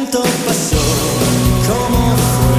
momento pasó, cómo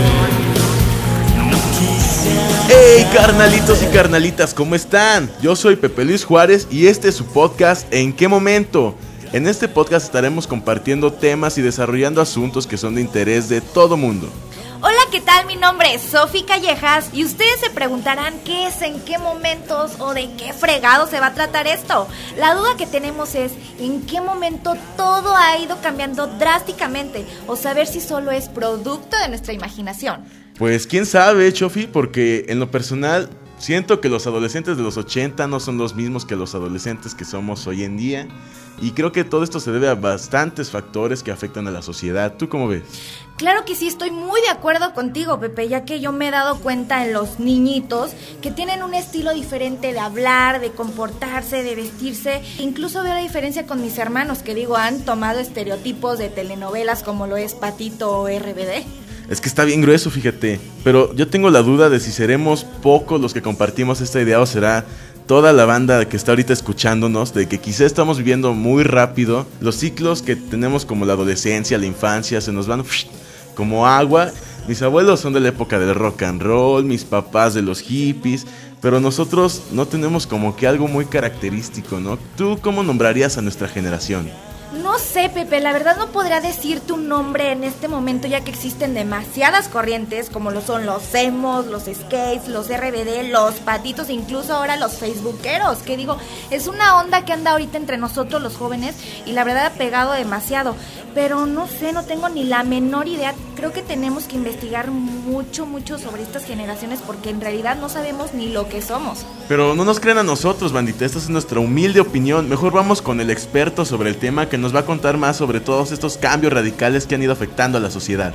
fue, no quise. ¡Hey, carnalitos y carnalitas! ¿Cómo están? Yo soy Pepe Luis Juárez y este es su podcast ¿En qué momento? En este podcast estaremos compartiendo temas y desarrollando asuntos que son de interés de todo mundo. Hola, ¿qué tal? Mi nombre es Sofi Callejas y ustedes se preguntarán qué es, en qué momentos o de qué fregado se va a tratar esto. La duda que tenemos es en qué momento todo ha ido cambiando drásticamente o saber si solo es producto de nuestra imaginación. Pues quién sabe, Chofi, porque en lo personal siento que los adolescentes de los 80 no son los mismos que los adolescentes que somos hoy en día. Y creo que todo esto se debe a bastantes factores que afectan a la sociedad. ¿Tú cómo ves? Claro que sí, estoy muy de acuerdo contigo, Pepe, ya que yo me he dado cuenta en los niñitos que tienen un estilo diferente de hablar, de comportarse, de vestirse. Incluso veo la diferencia con mis hermanos, que han tomado estereotipos de telenovelas como lo es Patito o RBD. Es que está bien grueso, fíjate. Pero yo tengo la duda de si seremos pocos los que compartimos esta idea o será toda la banda que está ahorita escuchándonos, de que quizá estamos viviendo muy rápido. Los ciclos que tenemos como la adolescencia, la infancia, se nos van como agua. Mis abuelos son de la época del rock and roll, mis papás de los hippies, pero nosotros no tenemos como que algo muy característico, ¿no? ¿Tú cómo nombrarías a nuestra generación? No sé, Pepe, la verdad no podría decirte un nombre en este momento, ya que existen demasiadas corrientes, como lo son los emos, los skates, los RBD, los patitos, incluso ahora los facebookeros, que es una onda que anda ahorita entre nosotros los jóvenes y la verdad ha pegado demasiado, pero no sé, no tengo ni la menor idea. Creo que tenemos que investigar mucho sobre estas generaciones porque en realidad no sabemos ni lo que somos. Pero no nos crean a nosotros, bandita, esta es nuestra humilde opinión. Mejor vamos con el experto sobre el tema que nos va a contar más sobre todos estos cambios radicales que han ido afectando a la sociedad.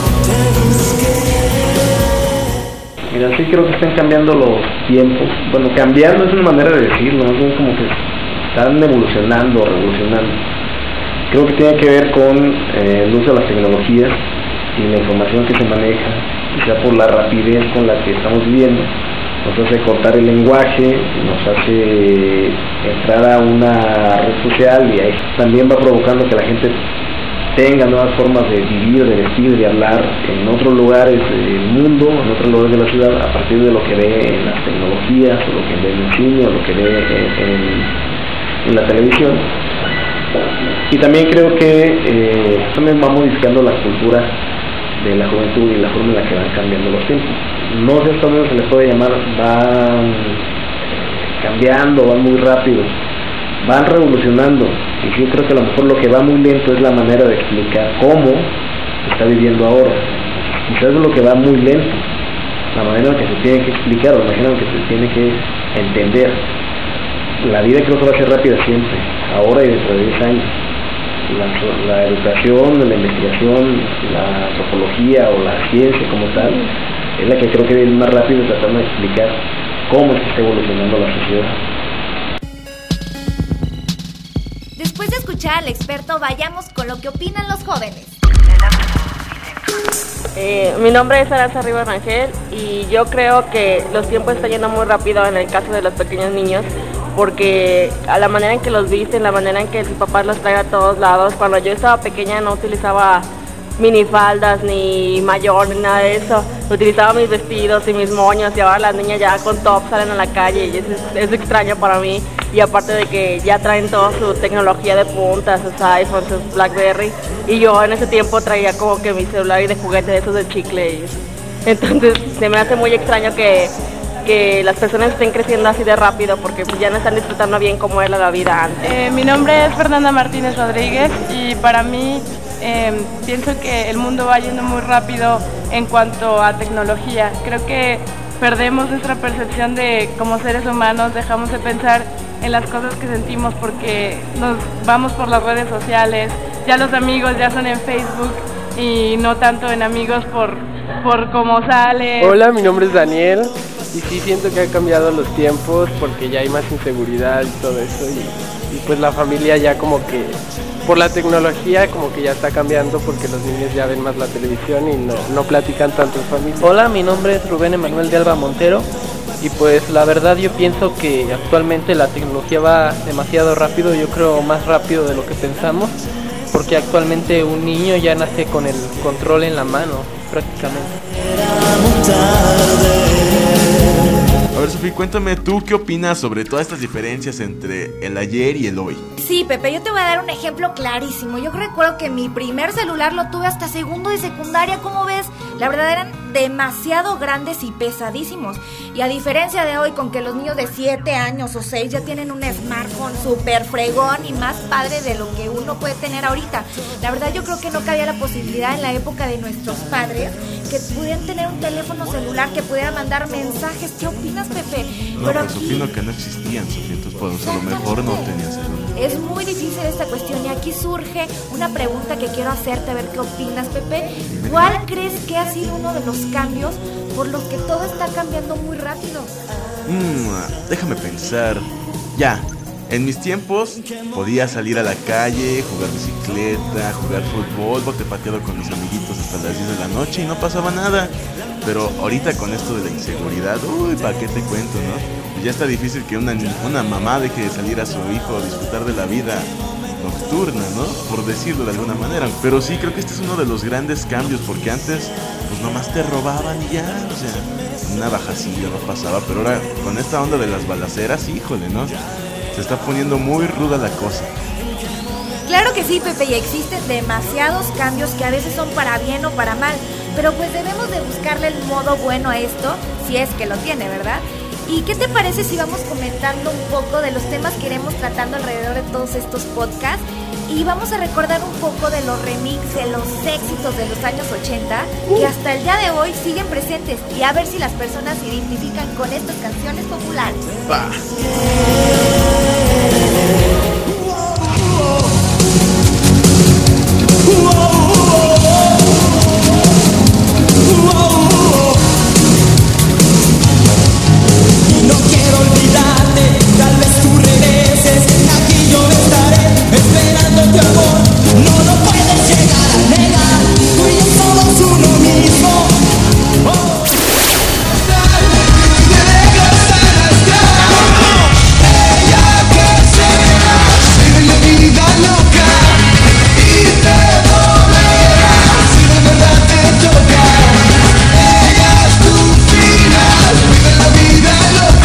Mira, sí creo que están cambiando los tiempos. Bueno, cambiando es una manera de decirlo, más bien como que están evolucionando, revolucionando. Creo que tiene que ver con el uso de las tecnologías y la información que se maneja, quizá por la rapidez con la que estamos viviendo. Nos hace cortar el lenguaje, nos hace entrar a una red social y ahí también va provocando que la gente tenga nuevas formas de vivir, de vestir, de hablar en otros lugares del mundo, en otros lugares de la ciudad, a partir de lo que ve en las tecnologías, o lo que ve en el cine, o lo que ve en la televisión. Y también creo que también va modificando la cultura de la juventud y la forma en la que van cambiando los tiempos. No sé hasta dónde se les puede llamar, van cambiando, van muy rápido, van revolucionando. Y yo creo que a lo mejor lo que va muy lento es la manera de explicar cómo se está viviendo ahora. Quizás es lo que va muy lento, la manera en que se tiene que explicar, o la manera en que se tiene que entender. La vida creo que va a ser rápida siempre, ahora y dentro de 10 años. La educación, la investigación, la antropología o la ciencia como tal es la que creo que viene más rápido tratando de explicar cómo es que está evolucionando la sociedad. Después de escuchar al experto, vayamos con lo que opinan los jóvenes. Mi nombre es Aranza Rivas Rangel y yo creo que los tiempos están yendo muy rápido en el caso de los pequeños niños, porque a la manera en que los visten, la manera en que sus papás los traen a todos lados. Cuando yo estaba pequeña no utilizaba minifaldas, ni mayor, ni nada de eso. Utilizaba mis vestidos y mis moños, y ahora las niñas ya con top salen a la calle y es extraño para mí. Y aparte de que ya traen toda su tecnología de punta, sus iPhones, sus Blackberry, y yo en ese tiempo traía como que mi celular y de juguete de esos de chicle. Entonces se me hace muy extraño que las personas estén creciendo así de rápido, porque pues ya no están disfrutando bien como era la vida antes. Mi nombre es Fernanda Martínez Rodríguez y para mí pienso que el mundo va yendo muy rápido en cuanto a tecnología. Creo que perdemos nuestra percepción de como seres humanos, dejamos de pensar en las cosas que sentimos porque nos vamos por las redes sociales. Ya los amigos ya son en Facebook y no tanto en amigos por cómo sale. Hola, mi nombre es Daniel y sí siento que han cambiado los tiempos porque ya hay más inseguridad y todo eso y pues la familia ya como que por la tecnología como que ya está cambiando porque los niños ya ven más la televisión y no platican tanto en familia. Hola, mi nombre es Rubén Emanuel de Alba Montero y pues la verdad yo pienso que actualmente la tecnología va demasiado rápido, yo creo más rápido de lo que pensamos porque actualmente un niño ya nace con el control en la mano, prácticamente. A ver, Sofía, cuéntame tú qué opinas sobre todas estas diferencias entre el ayer y el hoy. Sí, Pepe, yo te voy a dar un ejemplo clarísimo. Yo recuerdo que mi primer celular lo tuve hasta segundo de secundaria, ¿cómo ves? La verdad eran demasiado grandes y pesadísimos. Y a diferencia de hoy, con que los niños de 7 años o 6 ya tienen un smartphone súper fregón y más padre de lo que uno puede tener ahorita. La verdad yo creo que no cabía la posibilidad en la época de nuestros padres que pudieran tener un teléfono celular, que pudieran mandar mensajes. ¿Qué opinas, Pepe? No, pero aquí opino que no existían, Sofía, entonces pues, a lo mejor no tenían celular. Es muy difícil esta cuestión y aquí surge una pregunta que quiero hacerte, a ver qué opinas, Pepe. ¿Cuál crees que ha sido uno de los cambios por los que todo está cambiando muy rápido? Déjame pensar. Ya, en mis tiempos podía salir a la calle, jugar bicicleta, jugar fútbol, bote pateado con mis amiguitos hasta las 10 de la noche y no pasaba nada. Pero ahorita con esto de la inseguridad, ¿para qué te cuento, no? Ya está difícil que una mamá deje de salir a su hijo a disfrutar de la vida nocturna, ¿no? Por decirlo de alguna manera. Pero sí, creo que este es uno de los grandes cambios, porque antes, pues nomás te robaban y ya, o sea, una bajacilla no pasaba. Pero ahora, con esta onda de las balaceras, híjole, ¿no? Se está poniendo muy ruda la cosa. Claro que sí, Pepe, y existen demasiados cambios que a veces son para bien o para mal, pero pues debemos de buscarle el modo bueno a esto, si es que lo tiene, ¿verdad? ¿Y qué te parece si vamos comentando un poco de los temas que iremos tratando alrededor de todos estos podcasts? Y vamos a recordar un poco de los remixes, de los éxitos de los años 80, que hasta el día de hoy siguen presentes, y a ver si las personas se identifican con estas canciones populares. ¡Bah! No quiero olvidarte, tal vez tú regreses, aquí yo estaré esperando tu amor. No lo puedes llegar a negar, tú y yo somos uno mismo. Ella que será, si de vida loca y te dolerá, si de verdad te toca. Ella es tu final, vive la vida loca.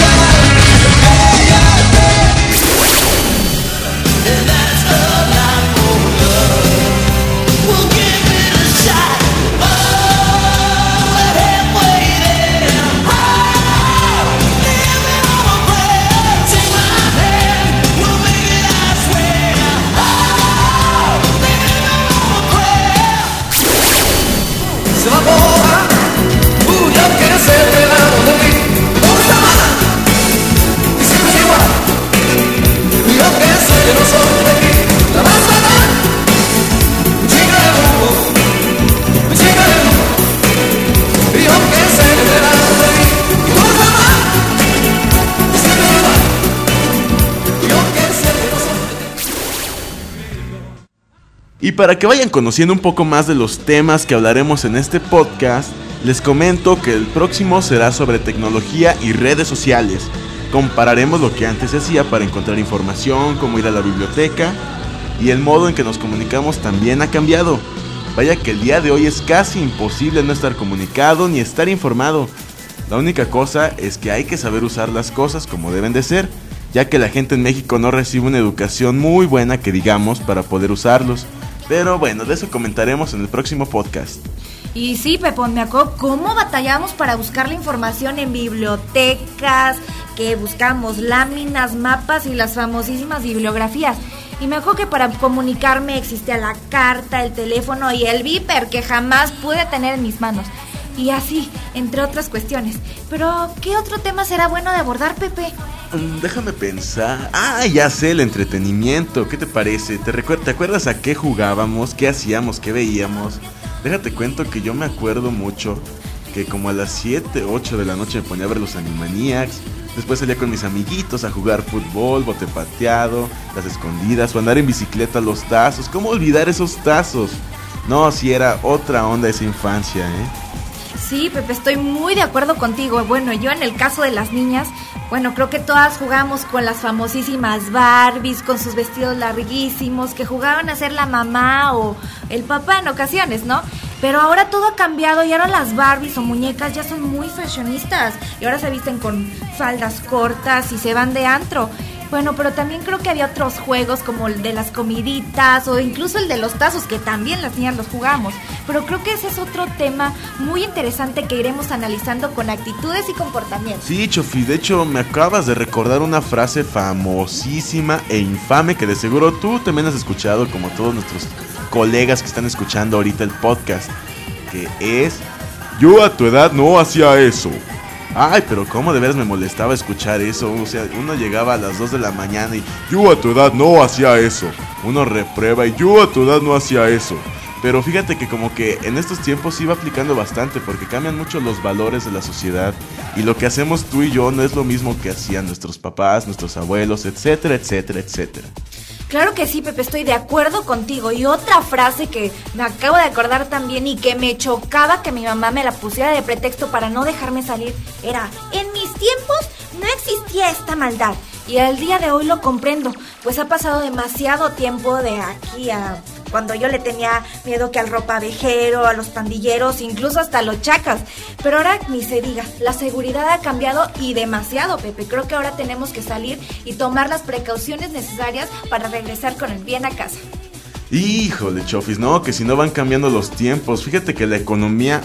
Se evapora, yo quiero ser el lado de mí. Por semana, y siempre es igual. Yo que sé que no soy de aquí. La más fatal, chica de grupo, chica de grupo. Yo que sé que el lado de mí. Por semana, y siempre es igual. Yo que sé que no soy de aquí. Y para que vayan conociendo un poco más de los temas que hablaremos en este podcast, les comento que el próximo será sobre tecnología y redes sociales. Compararemos lo que antes se hacía para encontrar información, cómo ir a la biblioteca, y el modo en que nos comunicamos también ha cambiado. Vaya que el día de hoy es casi imposible no estar comunicado ni estar informado. La única cosa es que hay que saber usar las cosas como deben de ser, ya que la gente en México no recibe una educación muy buena que digamos para poder usarlos. Pero bueno, de eso comentaremos en el próximo podcast. Y sí, Pepón, me acuerdo cómo batallamos para buscar la información en bibliotecas, que buscamos láminas, mapas y las famosísimas bibliografías. Y me acuerdo que para comunicarme existía la carta, el teléfono y el viper, que jamás pude tener en mis manos. Y así, entre otras cuestiones. Pero, ¿qué otro tema será bueno de abordar, Pepe? Déjame pensar. Ya sé, el entretenimiento. ¿Qué te parece? ¿Te acuerdas a qué jugábamos? ¿Qué hacíamos? ¿Qué veíamos? Déjate cuento que yo me acuerdo mucho que como a las 7, 8 de la noche me ponía a ver los Animaniacs. Después salía con mis amiguitos a jugar fútbol, bote pateado, las escondidas o andar en bicicleta, los tazos. ¿Cómo olvidar esos tazos? No, sí era otra onda esa infancia, ¿eh? Sí, Pepe, estoy muy de acuerdo contigo. Bueno, yo en el caso de las niñas, bueno, creo que todas jugamos con las famosísimas Barbies, con sus vestidos larguísimos, que jugaban a ser la mamá o el papá en ocasiones, ¿no? Pero ahora todo ha cambiado y ahora las Barbies o muñecas ya son muy fashionistas y ahora se visten con faldas cortas y se van de antro. Bueno, pero también creo que había otros juegos como el de las comiditas o incluso el de los tazos, que también las niñas los jugamos. Pero creo que ese es otro tema muy interesante que iremos analizando con actitudes y comportamientos. Sí, Chofi, de hecho me acabas de recordar una frase famosísima e infame que de seguro tú también has escuchado, como todos nuestros colegas que están escuchando ahorita el podcast, que es: yo a tu edad no hacía eso. Ay, pero cómo de veras me molestaba escuchar eso. O sea, uno llegaba a las 2 de la mañana y yo a tu edad no hacía eso. Uno reprueba y yo a tu edad no hacía eso. Pero fíjate que como que en estos tiempos sí va aplicando bastante, porque cambian mucho los valores de la sociedad. Y lo que hacemos tú y yo no es lo mismo que hacían nuestros papás, nuestros abuelos, etcétera, etcétera, etcétera. Claro que sí, Pepe, estoy de acuerdo contigo. Y otra frase que me acabo de acordar también y que me chocaba que mi mamá me la pusiera de pretexto para no dejarme salir era: en mis tiempos no existía esta maldad. Y al día de hoy lo comprendo, pues ha pasado demasiado tiempo de aquí a cuando yo le tenía miedo que al ropavejero, a los pandilleros, incluso hasta a los chacas. Pero ahora ni se diga, la seguridad ha cambiado y demasiado, Pepe. Creo que ahora tenemos que salir y tomar las precauciones necesarias para regresar con el bien a casa. Híjole, Chofis, no, que si no van cambiando los tiempos. Fíjate que la economía,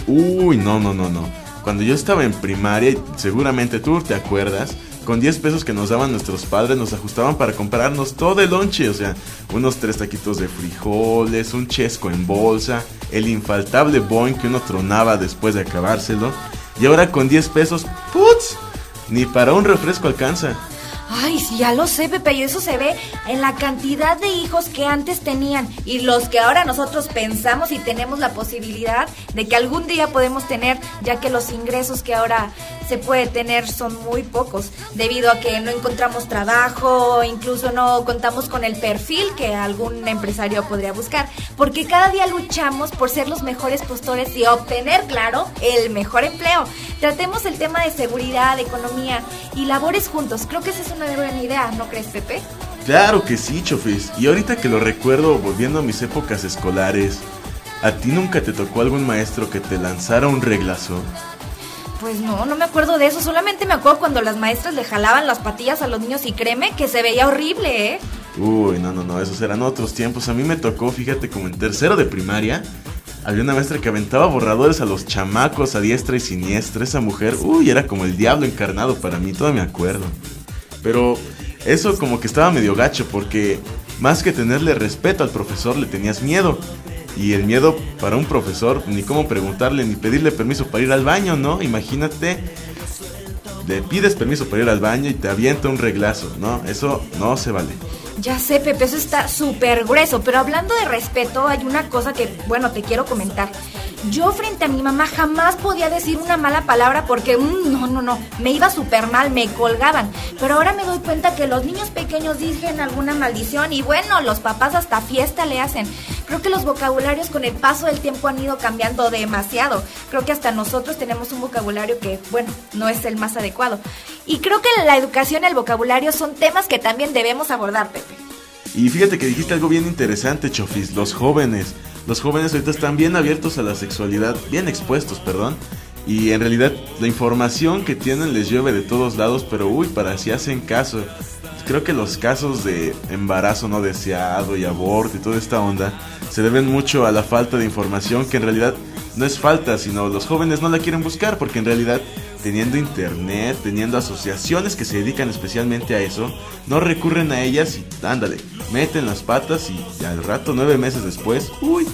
no. Cuando yo estaba en primaria, y seguramente tú te acuerdas, con 10 pesos que nos daban nuestros padres nos ajustaban para comprarnos todo el lonche. O sea, unos 3 taquitos de frijoles, un chesco en bolsa, el infaltable Boing que uno tronaba después de acabárselo. Y ahora con 10 pesos, ¡putz!, ni para un refresco alcanza. Ay, sí, ya lo sé, Pepe, y eso se ve en la cantidad de hijos que antes tenían y los que ahora nosotros pensamos y tenemos la posibilidad de que algún día podemos tener, ya que los ingresos que ahora se puede tener son muy pocos, debido a que no encontramos trabajo, incluso no contamos con el perfil que algún empresario podría buscar, porque cada día luchamos por ser los mejores postores y obtener, claro, el mejor empleo. Tratemos el tema de seguridad, economía y labores juntos. Creo que esa es una buena idea, ¿no crees, Pepe? Claro que sí, Chofis. Y ahorita que lo recuerdo, volviendo a mis épocas escolares, ¿a ti nunca te tocó algún maestro que te lanzara un reglazo? Pues no me acuerdo de eso. Solamente me acuerdo cuando las maestras le jalaban las patillas a los niños y créeme que se veía horrible, ¿eh? Uy, no, esos eran otros tiempos. A mí me tocó, fíjate, como en tercero de primaria, había una maestra que aventaba borradores a los chamacos a diestra y siniestra. Esa mujer, era como el diablo encarnado para mí, todavía me acuerdo. Pero eso como que estaba medio gacho, porque más que tenerle respeto al profesor le tenías miedo. Y el miedo para un profesor, ni cómo preguntarle, ni pedirle permiso para ir al baño, ¿no? Imagínate, le pides permiso para ir al baño y te avienta un reglazo, ¿no? Eso no se vale. Ya sé, Pepe, eso está súper grueso, pero hablando de respeto, hay una cosa que, bueno, te quiero comentar. Yo frente a mi mamá jamás podía decir una mala palabra porque, no, me iba súper mal, me colgaban. Pero ahora me doy cuenta que los niños pequeños dicen alguna maldición y bueno, los papás hasta fiesta le hacen. Creo que los vocabularios con el paso del tiempo han ido cambiando demasiado. Creo que hasta nosotros tenemos un vocabulario que, bueno, no es el más adecuado. Y creo que la educación y el vocabulario son temas que también debemos abordar, Pepe. Y fíjate que dijiste algo bien interesante, Chofis, los jóvenes ahorita están bien abiertos a la sexualidad, bien expuestos, y en realidad la información que tienen les llueve de todos lados, pero para si hacen caso. Creo que los casos de embarazo no deseado y aborto y toda esta onda se deben mucho a la falta de información, que en realidad no es falta, sino los jóvenes no la quieren buscar, porque en realidad teniendo internet, teniendo asociaciones que se dedican especialmente a eso, no recurren a ellas y ándale, meten las patas y al rato, 9 meses después,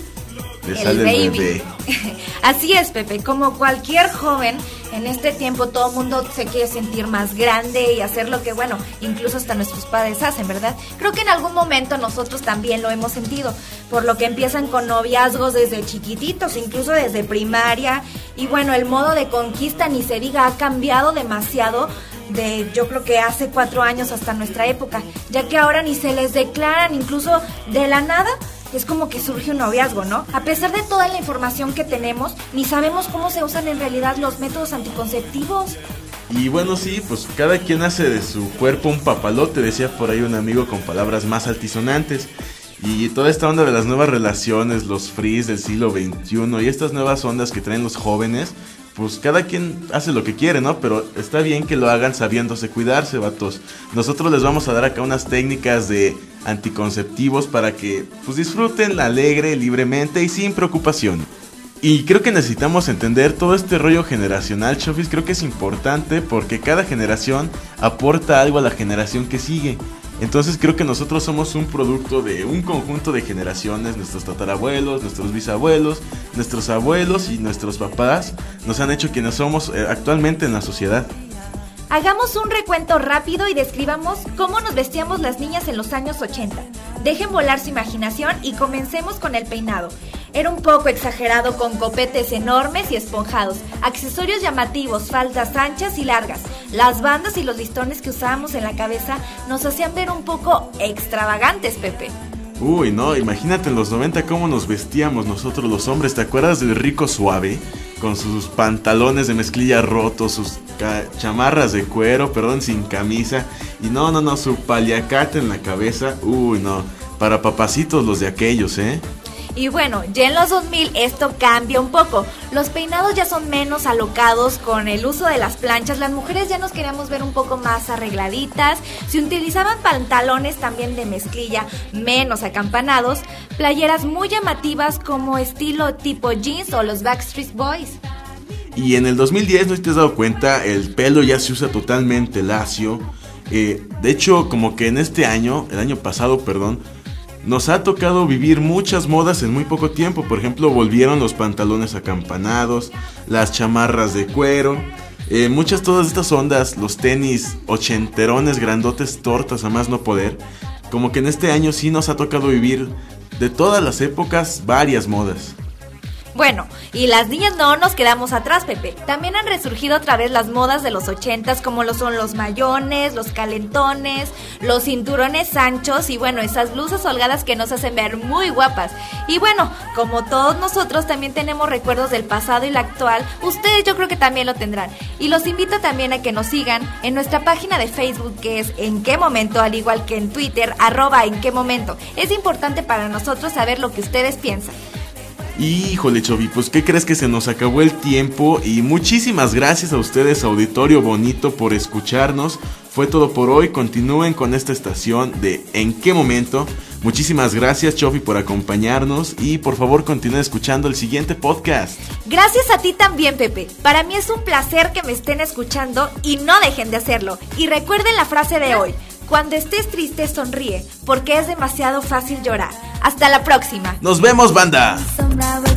le sale el bebé. Así es, Pepe, como cualquier joven, en este tiempo todo el mundo se quiere sentir más grande y hacer lo que, bueno, incluso hasta nuestros padres hacen, ¿verdad? Creo que en algún momento nosotros también lo hemos sentido, por lo que empiezan con noviazgos desde chiquititos, incluso desde primaria, y bueno, el modo de conquista, ni se diga, ha cambiado demasiado yo creo que hace 4 años hasta nuestra época, ya que ahora ni se les declaran, incluso de la nada, es como que surge un noviazgo, ¿no? A pesar de toda la información que tenemos, ni sabemos cómo se usan en realidad los métodos anticonceptivos. Y bueno, sí, pues cada quien hace de su cuerpo un papalote, decía por ahí un amigo con palabras más altisonantes. Y toda esta onda de las nuevas relaciones, los frees del siglo XXI y estas nuevas ondas que traen los jóvenes, pues cada quien hace lo que quiere, ¿no? Pero está bien que lo hagan sabiéndose cuidarse, vatos. Nosotros les vamos a dar acá unas técnicas de anticonceptivos para que pues disfruten alegre, libremente y sin preocupación. Y creo que necesitamos entender todo este rollo generacional, Chofis. Creo que es importante porque cada generación aporta algo a la generación que sigue. Entonces creo que nosotros somos un producto de un conjunto de generaciones. Nuestros tatarabuelos, nuestros bisabuelos, nuestros abuelos y nuestros papás nos han hecho quienes somos actualmente en la sociedad. Hagamos un recuento rápido y describamos cómo nos vestíamos las niñas en los años 80. Dejen volar su imaginación y comencemos con el peinado. Era un poco exagerado con copetes enormes y esponjados, accesorios llamativos, faldas anchas y largas. Las bandas y los listones que usábamos en la cabeza nos hacían ver un poco extravagantes, Pepe. Uy, no, imagínate en los 90 cómo nos vestíamos nosotros los hombres. ¿Te acuerdas del Rico Suave? Con sus pantalones de mezclilla rotos, sus chamarras de cuero, sin camisa. Y no, su paliacate en la cabeza. Uy, no, para papacitos los de aquellos, ¿eh? Y bueno, ya en los 2000 esto cambia un poco. Los peinados ya son menos alocados con el uso de las planchas. Las mujeres ya nos queríamos ver un poco más arregladitas. Se utilizaban pantalones también de mezclilla menos acampanados. Playeras muy llamativas como estilo tipo jeans o los Backstreet Boys. Y en el 2010, no sé si te has dado cuenta, el pelo ya se usa totalmente lacio. De hecho, como que en este año, el año pasado, nos ha tocado vivir muchas modas en muy poco tiempo. Por ejemplo, volvieron los pantalones acampanados, las chamarras de cuero, todas estas ondas, los tenis ochenterones, grandotes, tortas a más no poder. Como que en este año sí nos ha tocado vivir de todas las épocas varias modas. Bueno, y las niñas no nos quedamos atrás, Pepe. También han resurgido otra vez las modas de los 80s, como lo son los mayones, los calentones, los cinturones anchos y bueno, esas blusas holgadas que nos hacen ver muy guapas. Y bueno, como todos nosotros también tenemos recuerdos del pasado y la actual, ustedes yo creo que también lo tendrán. Y los invito también a que nos sigan en nuestra página de Facebook, que es En Qué Momento, al igual que en Twitter, @En Qué Momento. Es importante para nosotros saber lo que ustedes piensan. Híjole, Chovi, pues ¿qué crees? Que se nos acabó el tiempo y muchísimas gracias a ustedes, auditorio bonito, por escucharnos. Fue todo por hoy. Continúen con esta estación de En Qué Momento. Muchísimas gracias, Chofi, por acompañarnos y por favor continúen escuchando el siguiente podcast. Gracias a ti también, Pepe. Para mí es un placer que me estén escuchando y no dejen de hacerlo. Y recuerden la frase de hoy: cuando estés triste, sonríe, porque es demasiado fácil llorar. Hasta la próxima. ¡Nos vemos, banda!